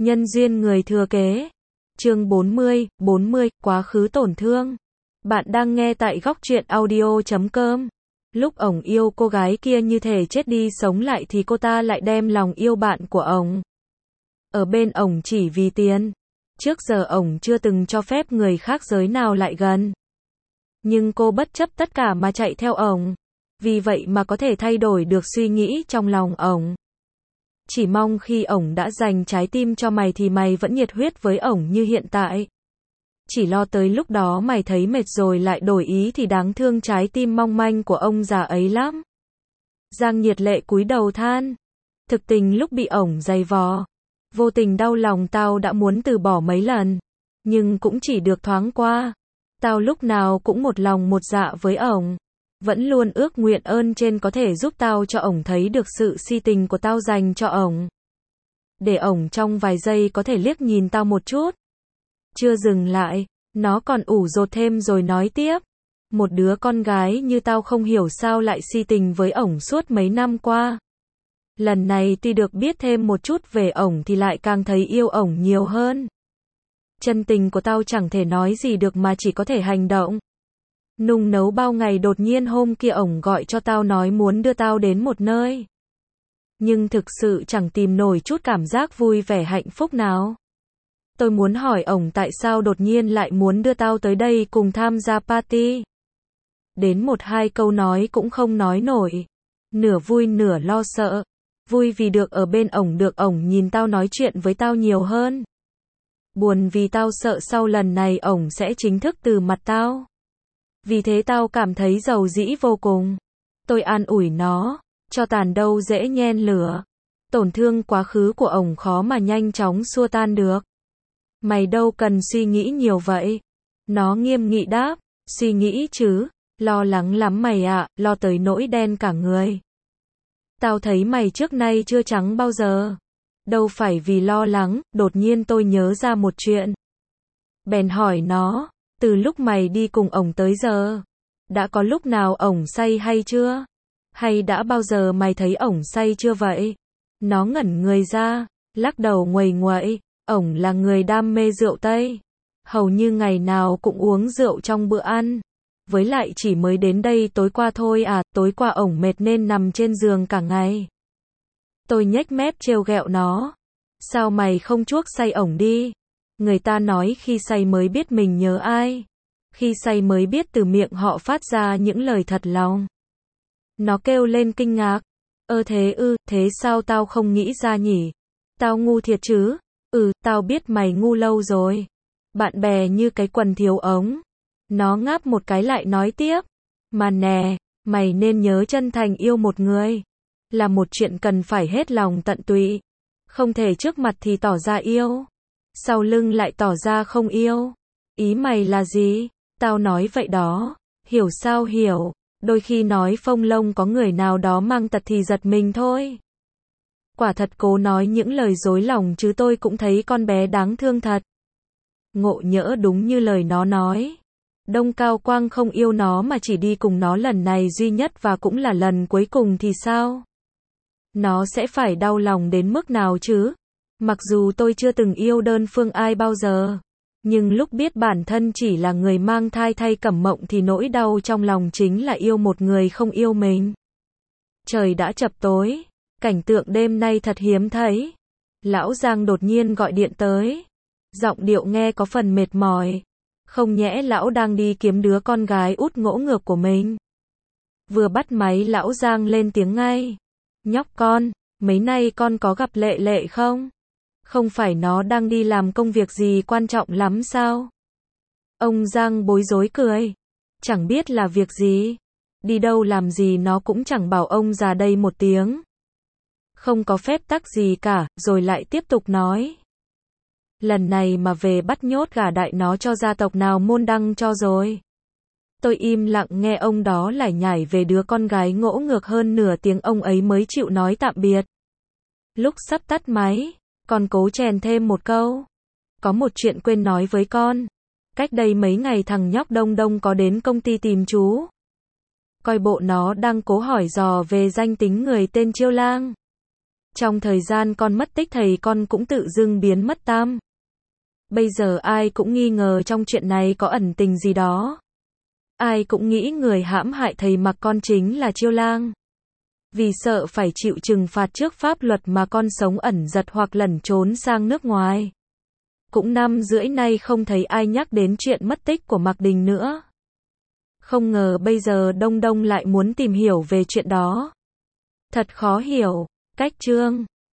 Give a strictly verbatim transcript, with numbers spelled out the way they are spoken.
Nhân duyên người thừa kế. Chương bốn mươi, bốn mươi, quá khứ tổn thương. Bạn đang nghe tại góc truyện audio chấm com. Lúc ổng yêu cô gái kia như thể chết đi sống lại thì cô ta lại đem lòng yêu bạn của ổng. Ở bên ổng chỉ vì tiền. Trước giờ ổng chưa từng cho phép người khác giới nào lại gần. Nhưng cô bất chấp tất cả mà chạy theo ổng. Vì vậy mà có thể thay đổi được suy nghĩ trong lòng ổng. Chỉ mong khi ổng đã dành trái tim cho mày thì mày vẫn nhiệt huyết với ổng như hiện tại. Chỉ lo tới lúc đó mày thấy mệt rồi lại đổi ý thì đáng thương trái tim mong manh của ông già ấy lắm. Giang Nhiệt Lệ cúi đầu than. Thực tình lúc bị ổng giày vò, vô tình đau lòng tao đã muốn từ bỏ mấy lần. Nhưng cũng chỉ được thoáng qua. Tao lúc nào cũng một lòng một dạ với ổng. Vẫn luôn ước nguyện ơn trên có thể giúp tao cho ổng thấy được sự si tình của tao dành cho ổng. Để ổng trong vài giây có thể liếc nhìn tao một chút. Chưa dừng lại, nó còn ủ dột thêm rồi nói tiếp. Một đứa con gái như tao không hiểu sao lại si tình với ổng suốt mấy năm qua. Lần này tuy được biết thêm một chút về ổng thì lại càng thấy yêu ổng nhiều hơn. Chân tình của tao chẳng thể nói gì được mà chỉ có thể hành động. Nung nấu bao ngày đột nhiên hôm kia ổng gọi cho tao nói muốn đưa tao đến một nơi. Nhưng thực sự chẳng tìm nổi chút cảm giác vui vẻ hạnh phúc nào. Tôi muốn hỏi ổng tại sao đột nhiên lại muốn đưa tao tới đây cùng tham gia party. Đến một hai câu nói cũng không nói nổi. Nửa vui nửa lo sợ. Vui vì được ở bên ổng, được ổng nhìn tao nói chuyện với tao nhiều hơn. Buồn vì tao sợ sau lần này ổng sẽ chính thức từ mặt tao. Vì thế tao cảm thấy giàu dĩ vô cùng. Tôi an ủi nó, cho tàn đâu dễ nhen lửa. Tổn thương quá khứ của ổng khó mà nhanh chóng xua tan được. Mày đâu cần suy nghĩ nhiều vậy. Nó nghiêm nghị đáp, suy nghĩ chứ, lo lắng lắm mày ạ, lo tới nỗi đen cả người. Tao thấy mày trước nay chưa trắng bao giờ. Đâu phải vì lo lắng, đột nhiên tôi nhớ ra một chuyện. Bèn hỏi nó, từ lúc mày đi cùng ổng tới giờ, đã có lúc nào ổng say hay chưa? Hay đã bao giờ mày thấy ổng say chưa vậy? Nó ngẩn người ra, lắc đầu nguầy nguậy, ổng là người đam mê rượu Tây. Hầu như ngày nào cũng uống rượu trong bữa ăn. Với lại chỉ mới đến đây tối qua thôi à, tối qua ổng mệt nên nằm trên giường cả ngày. Tôi nhếch mép trêu ghẹo nó. Sao mày không chuốc say ổng đi? Người ta nói khi say mới biết mình nhớ ai. Khi say mới biết từ miệng họ phát ra những lời thật lòng. Nó kêu lên kinh ngạc. Ơ thế ư, thế sao tao không nghĩ ra nhỉ? Tao ngu thiệt chứ? Ừ, tao biết mày ngu lâu rồi. Bạn bè như cái quần thiếu ống. Nó ngáp một cái lại nói tiếp. Mà nè, mày nên nhớ chân thành yêu một người. Là một chuyện cần phải hết lòng tận tụy. Không thể trước mặt thì tỏ ra yêu. Sau lưng lại tỏ ra không yêu. Ý mày là gì? Tao nói vậy đó. Hiểu sao hiểu. Đôi khi nói phông lông có người nào đó mang tật thì giật mình thôi. Quả thật cố nói những lời dối lòng chứ tôi cũng thấy con bé đáng thương thật. Ngộ nhỡ đúng như lời nó nói. Đông Cao Quang không yêu nó mà chỉ đi cùng nó lần này duy nhất và cũng là lần cuối cùng thì sao? Nó sẽ phải đau lòng đến mức nào chứ? Mặc dù tôi chưa từng yêu đơn phương ai bao giờ. Nhưng lúc biết bản thân chỉ là người mang thai thay Cẩm Mộng thì nỗi đau trong lòng chính là yêu một người không yêu mình. Trời đã chập tối. Cảnh tượng đêm nay thật hiếm thấy. Lão Giang đột nhiên gọi điện tới. Giọng điệu nghe có phần mệt mỏi. Không nhẽ lão đang đi kiếm đứa con gái út ngỗ ngược của mình. Vừa bắt máy lão Giang lên tiếng ngay. Nhóc con, mấy nay con có gặp Lệ Lệ không? Không phải nó đang đi làm công việc gì quan trọng lắm sao? Ông Giang bối rối cười. Chẳng biết là việc gì. Đi đâu làm gì nó cũng chẳng bảo ông già đây một tiếng. Không có phép tắc gì cả, rồi lại tiếp tục nói. Lần này mà về bắt nhốt gả đại nó cho gia tộc nào môn đăng cho rồi. Tôi im lặng nghe ông đó lải nhải về đứa con gái ngỗ ngược hơn nửa tiếng ông ấy mới chịu nói tạm biệt. Lúc sắp tắt máy, con cố chèn thêm một câu. Có một chuyện quên nói với con. Cách đây mấy ngày thằng nhóc Đông Đông có đến công ty tìm chú. Coi bộ nó đang cố hỏi dò về danh tính người tên Chiêu Lang. Trong thời gian con mất tích thầy con cũng tự dưng biến mất tam. Bây giờ ai cũng nghi ngờ trong chuyện này có ẩn tình gì đó. Ai cũng nghĩ người hãm hại thầy Mặc con chính là Chiêu Lang. Vì sợ phải chịu trừng phạt trước pháp luật mà con sống ẩn giật hoặc lẩn trốn sang nước ngoài. Cũng năm rưỡi nay không thấy ai nhắc đến chuyện mất tích của Mạc Đình nữa. Không ngờ bây giờ Đông Đông lại muốn tìm hiểu về chuyện đó. Thật khó hiểu. Cách chương